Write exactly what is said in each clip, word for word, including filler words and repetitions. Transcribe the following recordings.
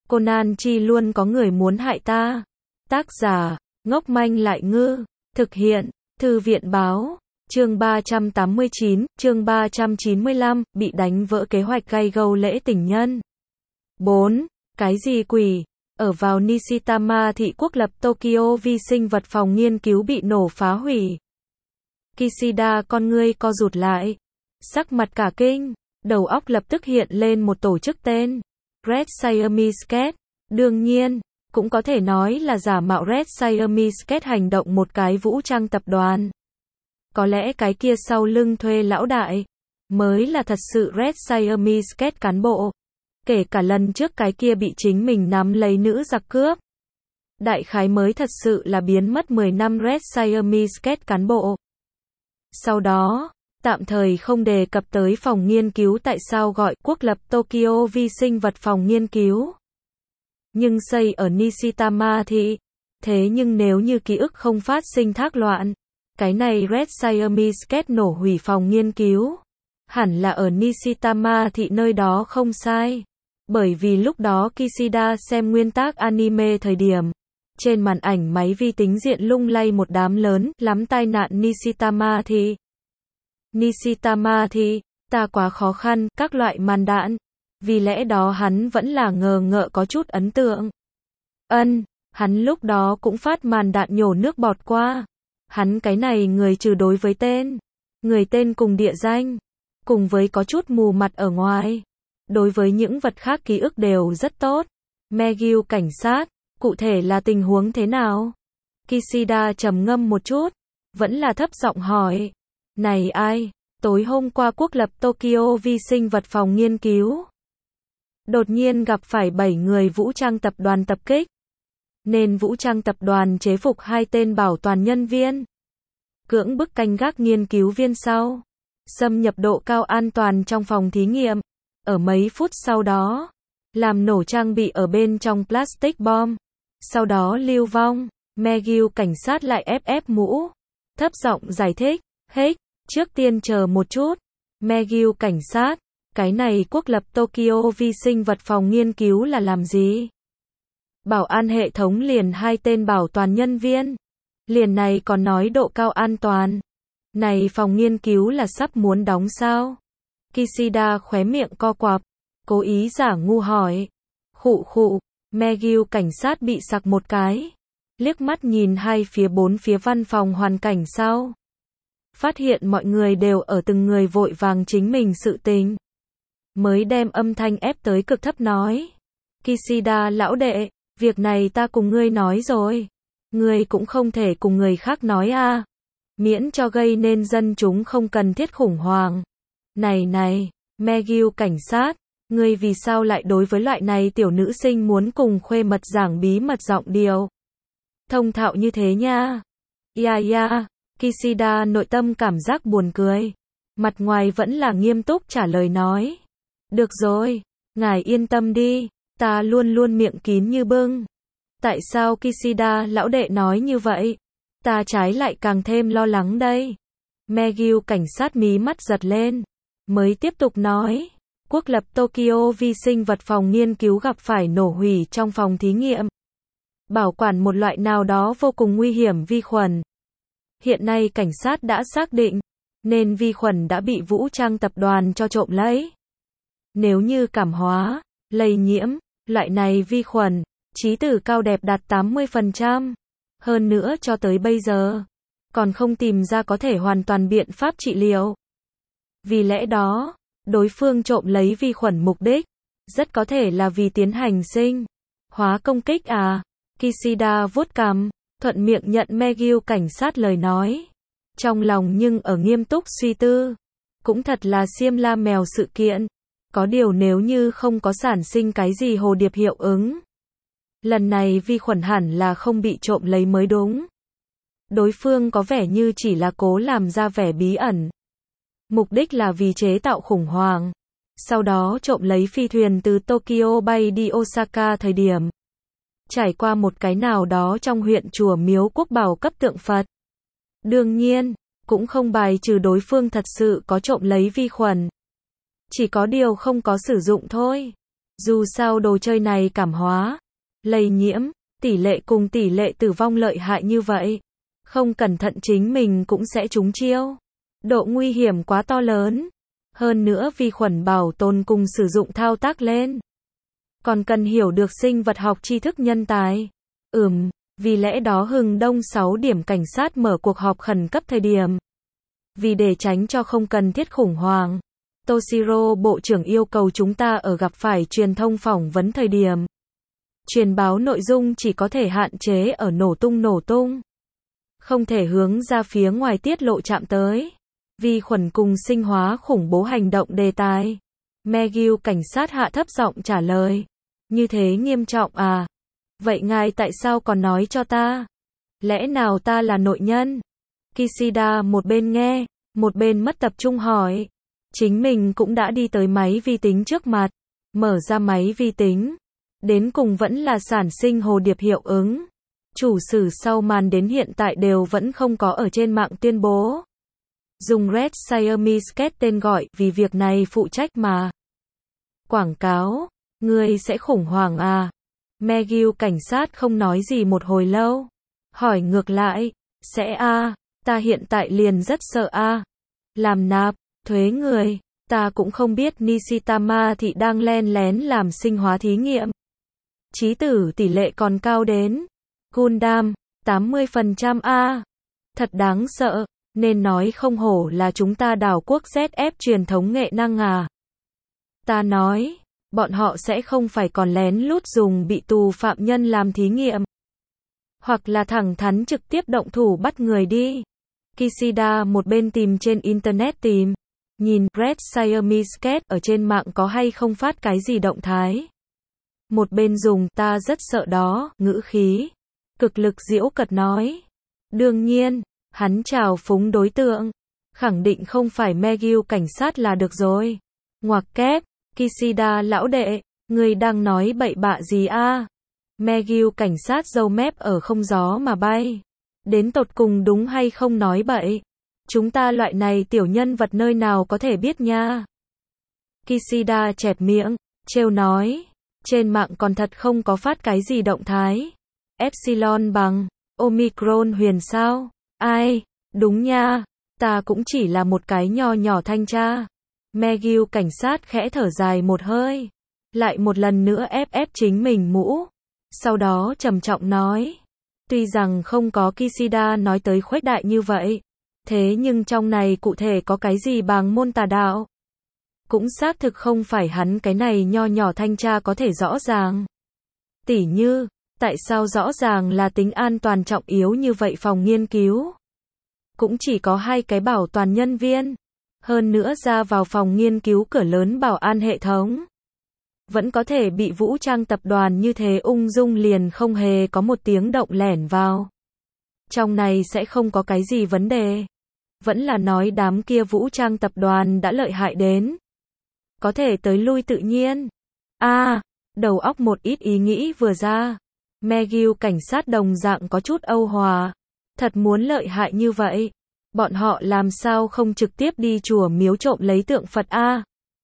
Conan chi luôn có người muốn hại ta. Tác giả, ngốc manh lại ngư. Thực hiện, Thư viện báo. Chương ba trăm tám mươi chín, chương ba trăm chín mươi lăm, bị đánh vỡ kế hoạch gay gâu lễ tình nhân. bốn. Cái gì quỷ? Ở vào Nishitama thị quốc lập Tokyo, vi sinh vật phòng nghiên cứu bị nổ phá hủy. Kishida con ngươi co rụt lại. Sắc mặt cả kinh, đầu óc lập tức hiện lên một tổ chức tên Red Siamese Cat. Đương nhiên, cũng có thể nói là giả mạo Red Siamese Cat hành động một cái vũ trang tập đoàn. Có lẽ cái kia sau lưng thuê lão đại mới là thật sự Red Siamese Cat cán bộ. Kể cả lần trước cái kia bị chính mình nắm lấy nữ giặc cướp. Đại khái mới thật sự là biến mất mười năm Red Siamese Cat cán bộ. Sau đó, tạm thời không đề cập tới phòng nghiên cứu tại sao gọi quốc lập Tokyo vi sinh vật phòng nghiên cứu. Nhưng xây ở Nishitama thị. Thế nhưng nếu như ký ức không phát sinh thác loạn, cái này Red Siamese Cat nổ hủy phòng nghiên cứu hẳn là ở Nishitama thị nơi đó không sai. Bởi vì lúc đó Kishida xem nguyên tác anime thời điểm, trên màn ảnh máy vi tính diện lung lay một đám lớn lắm tai nạn Nishitama thị. Nishitama thị, ta quá khó khăn, các loại màn đạn. Vì lẽ đó hắn vẫn là ngờ ngợ có chút ấn tượng. Ân, hắn lúc đó cũng phát màn đạn nhổ nước bọt qua. Hắn cái này người trừ đối với tên, người tên cùng địa danh, cùng với có chút mù mặt ở ngoài. Đối với những vật khác ký ức đều rất tốt. Megyu cảnh sát, cụ thể là tình huống thế nào? Kishida trầm ngâm một chút, vẫn là thấp giọng hỏi. Này ai, tối hôm qua quốc lập Tokyo vi sinh vật phòng nghiên cứu đột nhiên gặp phải bảy người vũ trang tập đoàn tập kích. Nên vũ trang tập đoàn chế phục hai tên bảo toàn nhân viên. Cưỡng bức canh gác nghiên cứu viên sau. Xâm nhập độ cao an toàn trong phòng thí nghiệm. Ở mấy phút sau đó, làm nổ trang bị ở bên trong plastic bomb. Sau đó lưu vong. Megyu cảnh sát lại ép ép mũ. Thấp giọng giải thích. Hết, trước tiên chờ một chút. Megyu cảnh sát, cái này quốc lập Tokyo vi sinh vật phòng nghiên cứu là làm gì? Bảo an hệ thống liền hai tên bảo toàn nhân viên. Liền này còn nói độ cao an toàn. Này phòng nghiên cứu là sắp muốn đóng sao? Kishida khóe miệng co quặp, cố ý giả ngu hỏi. Khụ khụ, Megyu cảnh sát bị sặc một cái. Liếc mắt nhìn hai phía bốn phía văn phòng hoàn cảnh sau. Phát hiện mọi người đều ở từng người vội vàng chính mình sự tình. Mới đem âm thanh ép tới cực thấp nói. Kishida lão đệ, việc này ta cùng ngươi nói rồi. Ngươi cũng không thể cùng người khác nói a, à. Miễn cho gây nên dân chúng không cần thiết khủng hoảng. Này này, Megyu cảnh sát, ngươi vì sao lại đối với loại này tiểu nữ sinh muốn cùng khuê mật giảng bí mật giọng điệu thông thạo như thế nha. Ya ya, Kishida nội tâm cảm giác buồn cười. Mặt ngoài vẫn là nghiêm túc trả lời nói. Được rồi, ngài yên tâm đi, ta luôn luôn miệng kín như bưng. Tại sao Kishida lão đệ nói như vậy? Ta trái lại càng thêm lo lắng đây. Megyu cảnh sát mí mắt giật lên. Mới tiếp tục nói. Quốc lập Tokyo vi sinh vật phòng nghiên cứu gặp phải nổ hủy trong phòng thí nghiệm. Bảo quản một loại nào đó vô cùng nguy hiểm vi khuẩn. Hiện nay cảnh sát đã xác định, nên vi khuẩn đã bị vũ trang tập đoàn cho trộm lấy. Nếu như cảm hóa, lây nhiễm, loại này vi khuẩn, chí tử cao đẹp đạt tám mươi phần trăm. Hơn nữa cho tới bây giờ, còn không tìm ra có thể hoàn toàn biện pháp trị liệu. Vì lẽ đó, đối phương trộm lấy vi khuẩn mục đích, rất có thể là vì tiến hành sinh hóa công kích à. Kishida vuốt cằm, thuận miệng nhận Megyu cảnh sát lời nói. Trong lòng nhưng ở nghiêm túc suy tư. Cũng thật là xiêm la mèo sự kiện. Có điều nếu như không có sản sinh cái gì hồ điệp hiệu ứng. Lần này vi khuẩn hẳn là không bị trộm lấy mới đúng. Đối phương có vẻ như chỉ là cố làm ra vẻ bí ẩn. Mục đích là vì chế tạo khủng hoảng. Sau đó trộm lấy phi thuyền từ Tokyo bay đi Osaka thời điểm. Trải qua một cái nào đó trong huyện chùa Miếu Quốc Bảo cấp tượng Phật. Đương nhiên, cũng không bài trừ đối phương thật sự có trộm lấy vi khuẩn. Chỉ có điều không có sử dụng thôi. Dù sao đồ chơi này cảm hóa, lây nhiễm, tỷ lệ cùng tỷ lệ tử vong lợi hại như vậy. Không cẩn thận chính mình cũng sẽ trúng chiêu. Độ nguy hiểm quá to lớn. Hơn nữa vi khuẩn bảo tồn cùng sử dụng thao tác lên. Còn cần hiểu được sinh vật học tri thức nhân tài. Ừm, vì lẽ đó Hừng Đông sáu điểm cảnh sát mở cuộc họp khẩn cấp thời điểm. Vì để tránh cho không cần thiết khủng hoảng, Toshiro Bộ trưởng yêu cầu chúng ta ở gặp phải truyền thông phỏng vấn thời điểm. Truyền báo nội dung chỉ có thể hạn chế ở nổ tung nổ tung. Không thể hướng ra phía ngoài tiết lộ chạm tới. Vi khuẩn cùng sinh hóa khủng bố hành động đề tài. McGill cảnh sát hạ thấp giọng trả lời. Như thế nghiêm trọng à? Vậy ngài tại sao còn nói cho ta? Lẽ nào ta là nội nhân? Kishida một bên nghe, một bên mất tập trung hỏi. Chính mình cũng đã đi tới máy vi tính trước mặt. Mở ra máy vi tính. Đến cùng vẫn là sản sinh hồ điệp hiệu ứng. Chủ sử sau màn đến hiện tại đều vẫn không có ở trên mạng tuyên bố. Dùng Red Siamese Cat tên gọi vì việc này phụ trách mà. Quảng cáo, ngươi sẽ khủng hoảng à? McGill cảnh sát không nói gì một hồi lâu. Hỏi ngược lại, sẽ a, à, ta hiện tại liền rất sợ a. À. Làm nạp, thuế người, ta cũng không biết Nishitama thị đang len lén làm sinh hóa thí nghiệm. Chí tử tỷ lệ còn cao đến. Gundam, tám mươi phần trăm a. À. Thật đáng sợ, nên nói không hổ là chúng ta đảo quốc dét ép truyền thống nghệ năng à. Ta nói, bọn họ sẽ không phải còn lén lút dùng bị tù phạm nhân làm thí nghiệm. Hoặc là thẳng thắn trực tiếp động thủ bắt người đi. Kishida một bên tìm trên internet tìm. Nhìn Red Siamese Cat ở trên mạng có hay không phát cái gì động thái. Một bên dùng ta rất sợ đó, ngữ khí. Cực lực giễu cợt nói. Đương nhiên, hắn chào phúng đối tượng. Khẳng định không phải McGill cảnh sát là được rồi. Ngoặc kép, Kishida lão đệ, người đang nói bậy bạ gì a? À? McGill cảnh sát râu mép ở không gió mà bay. Đến tột cùng đúng hay không nói bậy? Chúng ta loại này tiểu nhân vật nơi nào có thể biết nha. Kishida chẹp miệng, trêu nói. Trên mạng còn thật không có phát cái gì động thái. Epsilon bằng Omicron huyền sao? Ai? Đúng nha. Ta cũng chỉ là một cái nho nhỏ thanh tra. McGill cảnh sát khẽ thở dài một hơi. Lại một lần nữa ép ép chính mình mũ. Sau đó trầm trọng nói. Tuy rằng không có Kishida nói tới khuếch đại như vậy. Thế nhưng trong này cụ thể có cái gì bàng môn tà đạo? Cũng xác thực không phải hắn cái này nho nhỏ thanh tra có thể rõ ràng. Tỉ như, tại sao rõ ràng là tính an toàn trọng yếu như vậy phòng nghiên cứu? Cũng chỉ có hai cái bảo toàn nhân viên. Hơn nữa ra vào phòng nghiên cứu cửa lớn bảo an hệ thống. Vẫn có thể bị vũ trang tập đoàn như thế ung dung liền không hề có một tiếng động lẻn vào. Trong này sẽ không có cái gì vấn đề. Vẫn là nói đám kia vũ trang tập đoàn đã lợi hại đến. Có thể tới lui tự nhiên. a à, đầu óc một ít ý nghĩ vừa ra. McGill cảnh sát đồng dạng có chút âu hòa. Thật muốn lợi hại như vậy. Bọn họ làm sao không trực tiếp đi chùa miếu trộm lấy tượng Phật a? À?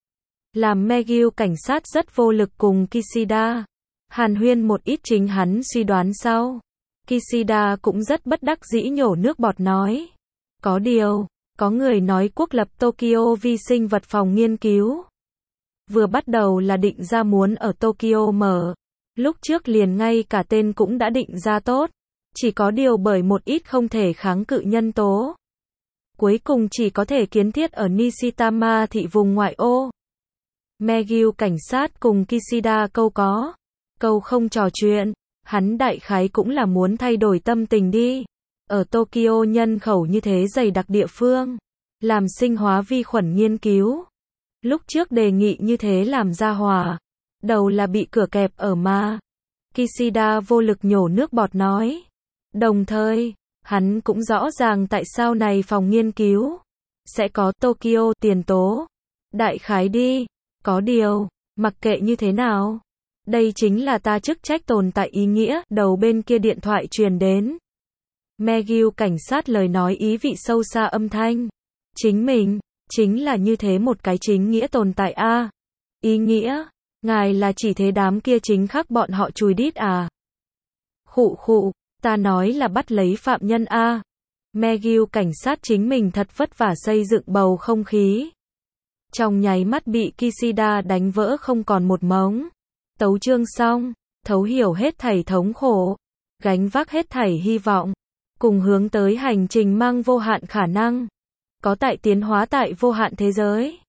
Làm McGill cảnh sát rất vô lực cùng Kishida. Hàn huyên một ít chính hắn suy đoán sau. Kishida cũng rất bất đắc dĩ nhổ nước bọt nói. Có điều, có người nói quốc lập Tokyo vi sinh vật phòng nghiên cứu. Vừa bắt đầu là định ra muốn ở Tokyo mở. Lúc trước liền ngay cả tên cũng đã định ra tốt. Chỉ có điều bởi một ít không thể kháng cự nhân tố. Cuối cùng chỉ có thể kiến thiết ở Nishitama thị vùng ngoại ô. McGill cảnh sát cùng Kishida câu có. Câu không trò chuyện. Hắn đại khái cũng là muốn thay đổi tâm tình đi. Ở Tokyo nhân khẩu như thế dày đặc địa phương. Làm sinh hóa vi khuẩn nghiên cứu. Lúc trước đề nghị như thế làm ra hòa. Đầu là bị cửa kẹp ở mà. Kishida vô lực nhổ nước bọt nói. Đồng thời, hắn cũng rõ ràng tại sao này phòng nghiên cứu. Sẽ có Tokyo tiền tố. Đại khái đi. Có điều, mặc kệ như thế nào. Đây chính là ta chức trách tồn tại ý nghĩa. Đầu bên kia điện thoại truyền đến. McGill cảnh sát lời nói ý vị sâu xa âm thanh. Chính mình, chính là như thế một cái chính nghĩa tồn tại a. Ý nghĩa, Ngài là chỉ thế đám kia chính khắc bọn họ chùi đít à? Khụ khụ, ta nói là bắt lấy phạm nhân a. McGill cảnh sát chính mình thật vất vả xây dựng bầu không khí. Trong nháy mắt bị Kishida đánh vỡ không còn một mống. Tấu chương xong, thấu hiểu hết thảy thống khổ, gánh vác hết thảy hy vọng, cùng hướng tới hành trình mang vô hạn khả năng, có tại tiến hóa tại vô hạn thế giới.